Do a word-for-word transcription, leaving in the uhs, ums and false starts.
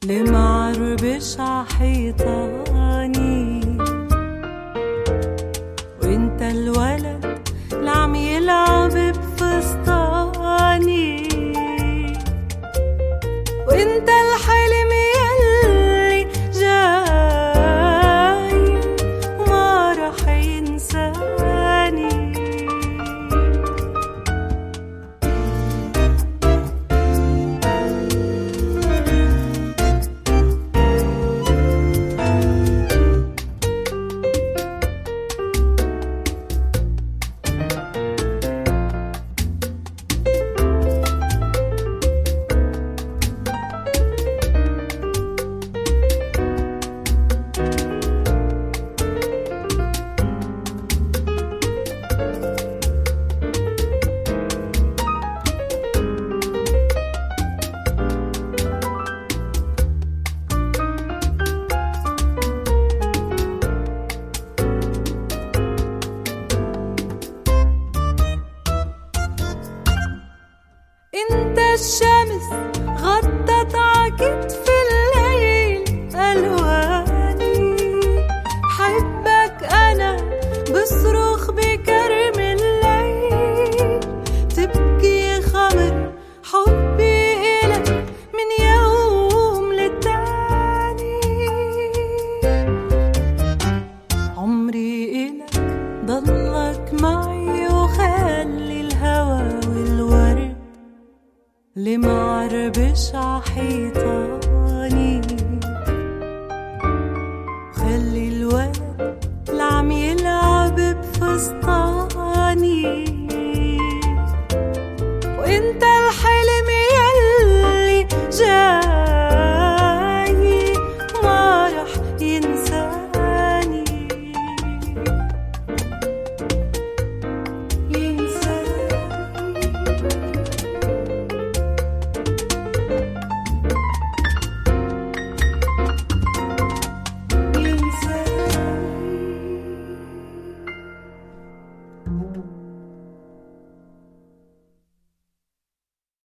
لمعربش عحيطاني، وانت الولد اللي عم يلعب بفستاني، وانت الحلم يلي جاي وما رح ينساني. انت الشمس غطت عكتف الليل الواني، حبك انا بصرخ بكرم الليل، تبكي خمر حبي الك من يوم للتاني. عمري الك ضلك معي وخلي الهوى والورد لمعربش عحيطاني، خلي الولد اللي عم يلعب بفستاني.